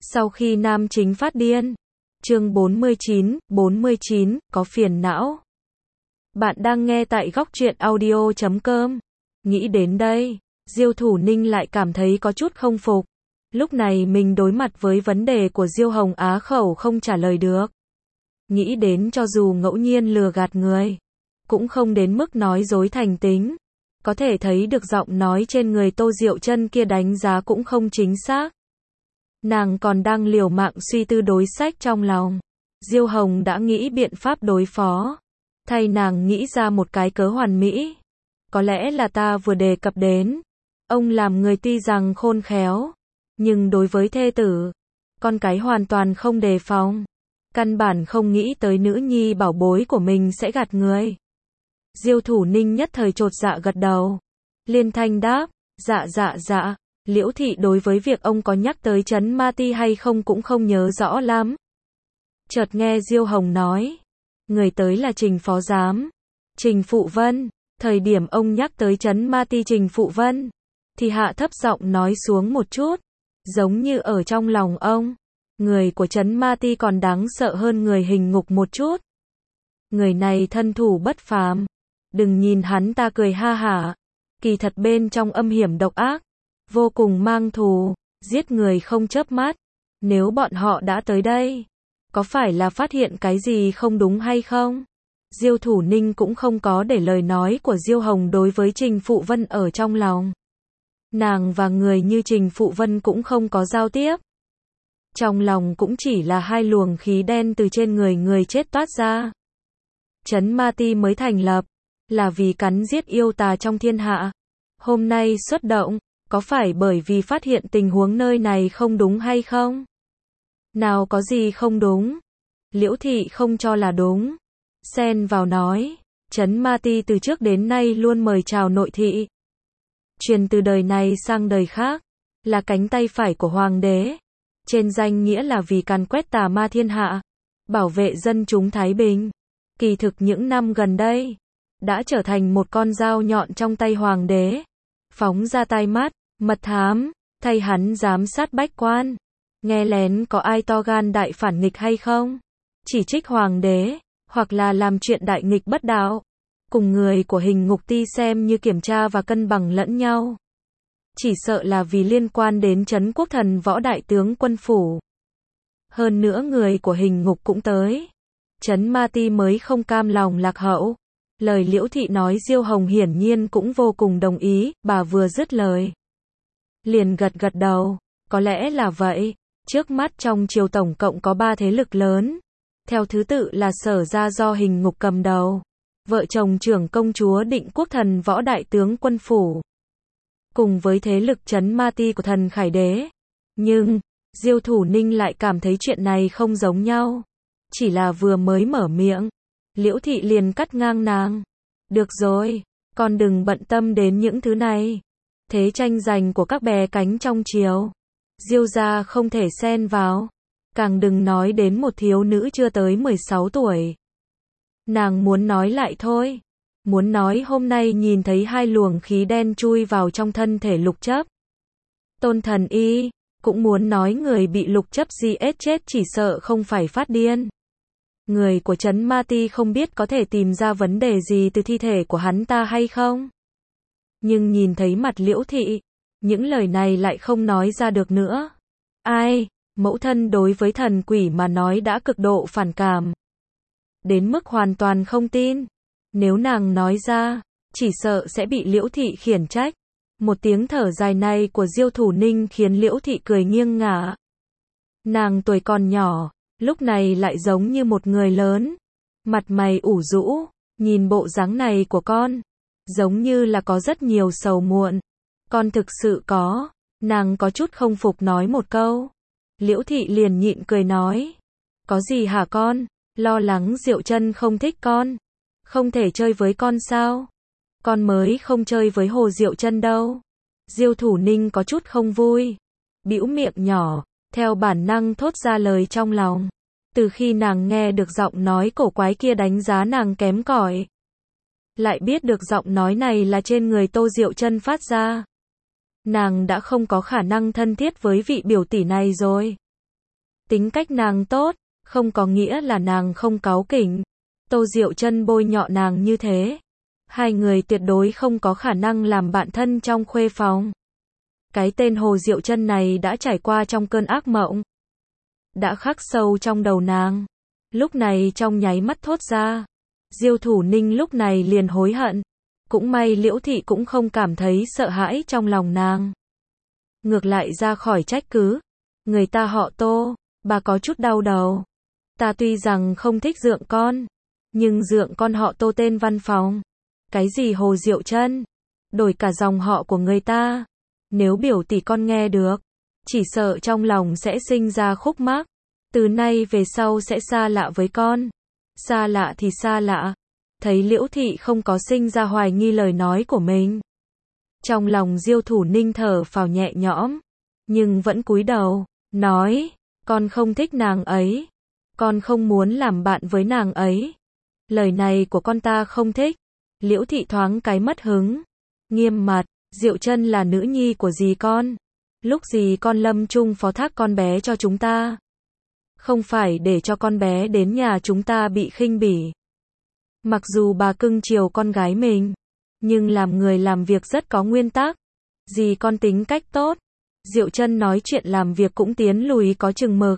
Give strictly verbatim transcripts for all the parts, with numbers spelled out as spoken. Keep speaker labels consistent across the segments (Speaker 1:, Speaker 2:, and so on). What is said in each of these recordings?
Speaker 1: Sau khi nam chính phát điên. Chương bốn mươi chín, bốn mươi chín, có phiền não. Bạn đang nghe tại góc truyện audio chấm com. Nghĩ đến đây, Diêu Thủ Ninh lại cảm thấy có chút không phục. Lúc này mình đối mặt với vấn đề của Diêu Hồng á khẩu không trả lời được. Nghĩ đến cho dù ngẫu nhiên lừa gạt người, cũng không đến mức nói dối thành tính. Có thể thấy được giọng nói trên người Tô Diệu Chân kia đánh giá cũng không chính xác. Nàng còn đang liều mạng suy tư đối sách trong lòng. Diêu Hồng đã nghĩ biện pháp đối phó. Thay nàng nghĩ ra một cái cớ hoàn mỹ. Có lẽ là ta vừa đề cập đến. Ông làm người tuy rằng khôn khéo, nhưng đối với thê tử, con cái hoàn toàn không đề phòng. Căn bản không nghĩ tới nữ nhi bảo bối của mình sẽ gạt người. Diêu Thủ Ninh nhất thời chột dạ gật đầu. Liên thanh đáp, dạ dạ dạ. Liễu thị đối với việc ông có nhắc tới trấn Ma Ti hay không cũng không nhớ rõ lắm. Chợt nghe Diêu Hồng nói, người tới là Trình Phó Giám, Trình Phụ Vân. Thời điểm ông nhắc tới trấn Ma Ti Trình Phụ Vân, thì hạ thấp giọng nói xuống một chút, giống như ở trong lòng ông, người của trấn Ma Ti còn đáng sợ hơn người hình ngục một chút. Người này thân thủ bất phàm, đừng nhìn hắn ta cười ha hả, kỳ thật bên trong âm hiểm độc ác, vô cùng mang thù, giết người không chớp mắt. Nếu bọn họ đã tới đây, có phải là phát hiện cái gì không đúng hay không? Diêu Thủ Ninh cũng không có để lời nói của Diêu Hồng đối với Trình Phụ Vân ở trong lòng. Nàng và người như Trình Phụ Vân cũng không có giao tiếp. Trong lòng cũng chỉ là hai luồng khí đen từ trên người người chết toát ra. Trấn Ma Ti mới thành lập, là vì cắn giết yêu tà trong thiên hạ. Hôm nay xuất động, có phải bởi vì phát hiện tình huống nơi này không đúng hay không? Nào có gì không đúng? Liễu thị không cho là đúng. Xen vào nói, trấn Ma Ti từ trước đến nay luôn mời chào nội thị. Truyền từ đời này sang đời khác, là cánh tay phải của hoàng đế. Trên danh nghĩa là vì càn quét tà ma thiên hạ, bảo vệ dân chúng thái bình. Kỳ thực những năm gần đây, đã trở thành một con dao nhọn trong tay hoàng đế. Phóng ra tai mắt, mật thám, thay hắn giám sát bách quan. Nghe lén có ai to gan đại phản nghịch hay không? Chỉ trích hoàng đế, hoặc là làm chuyện đại nghịch bất đạo. Cùng người của hình ngục ti xem như kiểm tra và cân bằng lẫn nhau. Chỉ sợ là vì liên quan đến Trấn Quốc Thần Võ Đại Tướng Quân Phủ. Hơn nữa người của hình ngục cũng tới. Trấn Ma Ti mới không cam lòng lạc hậu. Lời Liễu thị nói Diêu Hồng hiển nhiên cũng vô cùng đồng ý, bà vừa dứt lời, liền gật gật đầu, có lẽ là vậy. Trước mắt trong triều tổng cộng có ba thế lực lớn, theo thứ tự là Sở Gia do hình ngục cầm đầu, vợ chồng trưởng công chúa Định Quốc Thần Võ Đại Tướng Quân Phủ, cùng với thế lực Trấn Ma Ti của thần Khải Đế. Nhưng, Diêu Thủ Ninh lại cảm thấy chuyện này không giống nhau. Chỉ là vừa mới mở miệng, Liễu thị liền cắt ngang nàng. Được rồi, con đừng bận tâm đến những thứ này. Thế tranh giành của các bè cánh trong triều, Diêu gia không thể xen vào. Càng đừng nói đến một thiếu nữ chưa tới mười sáu tuổi. Nàng muốn nói lại thôi. Muốn nói hôm nay nhìn thấy hai luồng khí đen chui vào trong thân thể Lục Chấp. Tôn Thần Y, cũng muốn nói người bị Lục Chấp giết chết chỉ sợ không phải phát điên. Người của Trấn Ma Ti không biết có thể tìm ra vấn đề gì từ thi thể của hắn ta hay không. Nhưng nhìn thấy mặt Liễu thị, những lời này lại không nói ra được nữa. Ai, mẫu thân đối với thần quỷ mà nói đã cực độ phản cảm. Đến mức hoàn toàn không tin. Nếu nàng nói ra, chỉ sợ sẽ bị Liễu thị khiển trách. Một tiếng thở dài này của Diêu Thủ Ninh khiến Liễu thị cười nghiêng ngả. Nàng tuổi còn nhỏ, lúc này lại giống như một người lớn. Mặt mày ủ rũ, nhìn bộ dáng này của con, giống như là có rất nhiều sầu muộn. Con thực sự có, nàng có chút không phục nói một câu. Liễu thị liền nhịn cười nói, có gì hả con, lo lắng Diệu Chân không thích con, không thể chơi với con sao? Con mới không chơi với Hồ Diệu Chân đâu. Diêu Thủ Ninh có chút không vui, bĩu miệng nhỏ, theo bản năng thốt ra lời trong lòng. Từ khi nàng nghe được giọng nói cổ quái kia đánh giá nàng kém cỏi, lại biết được giọng nói này là trên người Tô Diệu Chân phát ra, nàng đã không có khả năng thân thiết với vị biểu tỷ này rồi. Tính cách nàng tốt, không có nghĩa là nàng không cáu kỉnh. Tô Diệu Trân bôi nhọ nàng như thế. Hai người tuyệt đối không có khả năng làm bạn thân trong khuê phòng. Cái tên Hồ Diệu Trân này đã trải qua trong cơn ác mộng. Đã khắc sâu trong đầu nàng. Lúc này trong nháy mắt thốt ra. Diêu Thủ Ninh lúc này liền hối hận. Cũng may Liễu Thị cũng không cảm thấy sợ hãi trong lòng nàng. Ngược lại ra khỏi trách cứ. Người ta họ Tô, bà có chút đau đầu. Ta tuy rằng không thích dượng con, nhưng dượng con họ Tô tên văn phòng. Cái gì Hồ Diệu Trân? Đổi cả dòng họ của người ta. Nếu biểu tỷ con nghe được, chỉ sợ trong lòng sẽ sinh ra khúc mắc. Từ nay về sau sẽ xa lạ với con. Xa lạ thì xa lạ. Thấy Liễu Thị không có sinh ra hoài nghi lời nói của mình. Trong lòng Diêu Thủ Ninh thở phào nhẹ nhõm. Nhưng vẫn cúi đầu, nói, con không thích nàng ấy. Con không muốn làm bạn với nàng ấy. Lời này của con ta không thích. Liễu Thị thoáng cái mất hứng. Nghiêm mặt, Diệu Trân là nữ nhi của dì con. Lúc dì con lâm chung phó thác con bé cho chúng ta. Không phải để cho con bé đến nhà chúng ta bị khinh bỉ. Mặc dù bà cưng chiều con gái mình, nhưng làm người làm việc rất có nguyên tắc. Dì con tính cách tốt. Diệu Trân nói chuyện làm việc cũng tiến lùi có chừng mực.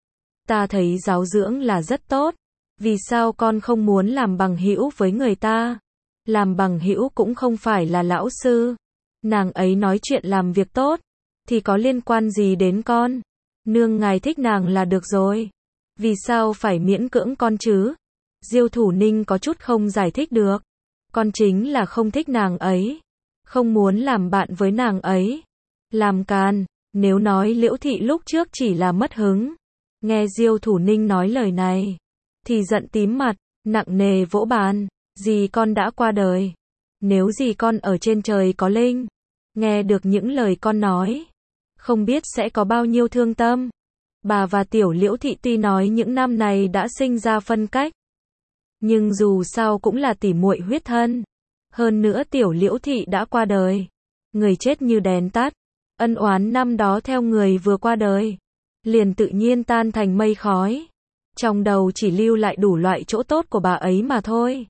Speaker 1: Ta thấy giáo dưỡng là rất tốt. Vì sao con không muốn làm bằng hữu với người ta? Làm bằng hữu cũng không phải là lão sư. Nàng ấy nói chuyện làm việc tốt, thì có liên quan gì đến con? Nương ngài thích nàng là được rồi. Vì sao phải miễn cưỡng con chứ? Diêu Thủ Ninh có chút không giải thích được. Con chính là không thích nàng ấy. Không muốn làm bạn với nàng ấy. Làm càn. Nếu nói Liễu Thị lúc trước chỉ là mất hứng. Nghe Diêu Thủ Ninh nói lời này, thì giận tím mặt, nặng nề vỗ bàn. Dì con đã qua đời. Nếu dì con ở trên trời có linh, nghe được những lời con nói, không biết sẽ có bao nhiêu thương tâm. Bà và tiểu Liễu Thị tuy nói những năm này đã sinh ra phân cách, nhưng dù sao cũng là tỉ muội huyết thân. Hơn nữa tiểu Liễu Thị đã qua đời. Người chết như đèn tắt. Ân oán năm đó theo người vừa qua đời, liền tự nhiên tan thành mây khói. Trong đầu chỉ lưu lại đủ loại chỗ tốt của bà ấy mà thôi.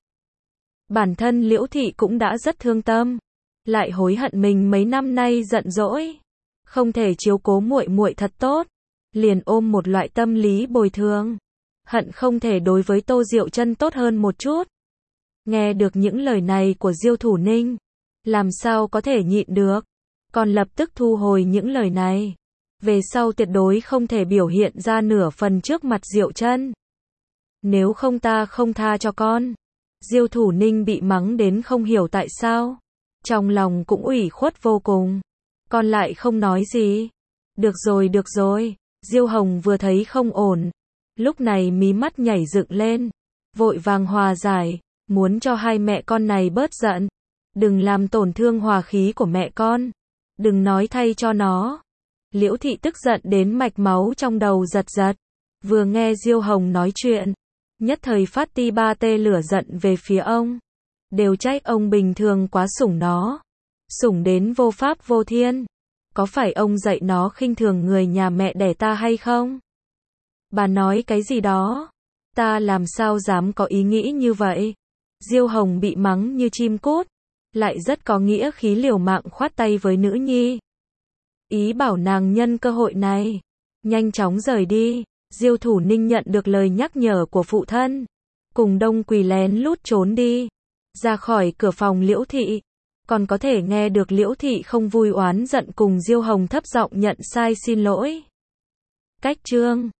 Speaker 1: Bản thân Liễu Thị cũng đã rất thương tâm, lại hối hận mình mấy năm nay giận dỗi, không thể chiếu cố muội muội thật tốt, liền ôm một loại tâm lý bồi thường, hận không thể đối với Tô Diệu Trân tốt hơn một chút. Nghe được những lời này của Diêu Thủ Ninh, làm sao có thể nhịn được, còn lập tức thu hồi những lời này. Về sau tuyệt đối không thể biểu hiện ra nửa phần trước mặt Diệu Trân. Nếu không ta không tha cho con. Diêu Thủ Ninh bị mắng đến không hiểu tại sao. Trong lòng cũng ủy khuất vô cùng. Con lại không nói gì. Được rồi được rồi. Diêu Hồng vừa thấy không ổn. Lúc này mí mắt nhảy dựng lên. Vội vàng hòa giải. Muốn cho hai mẹ con này bớt giận. Đừng làm tổn thương hòa khí của mẹ con. Đừng nói thay cho nó. Liễu Thị tức giận đến mạch máu trong đầu giật giật. Vừa nghe Diêu Hồng nói chuyện, nhất thời phát ti ba tê lửa giận về phía ông. Đều trách ông bình thường quá sủng nó. Sủng đến vô pháp vô thiên. Có phải ông dạy nó khinh thường người nhà mẹ đẻ ta hay không? Bà nói cái gì đó? Ta làm sao dám có ý nghĩ như vậy? Diêu Hồng bị mắng như chim cút, lại rất có nghĩa khí liều mạng khoát tay với nữ nhi. Ý bảo nàng nhân cơ hội này, nhanh chóng rời đi. Diêu Thủ Ninh nhận được lời nhắc nhở của phụ thân, cùng đông quỳ lén lút trốn đi, ra khỏi cửa phòng Liễu Thị, còn có thể nghe được Liễu Thị không vui oán giận cùng Diêu Hồng thấp giọng nhận sai xin lỗi. Cách chương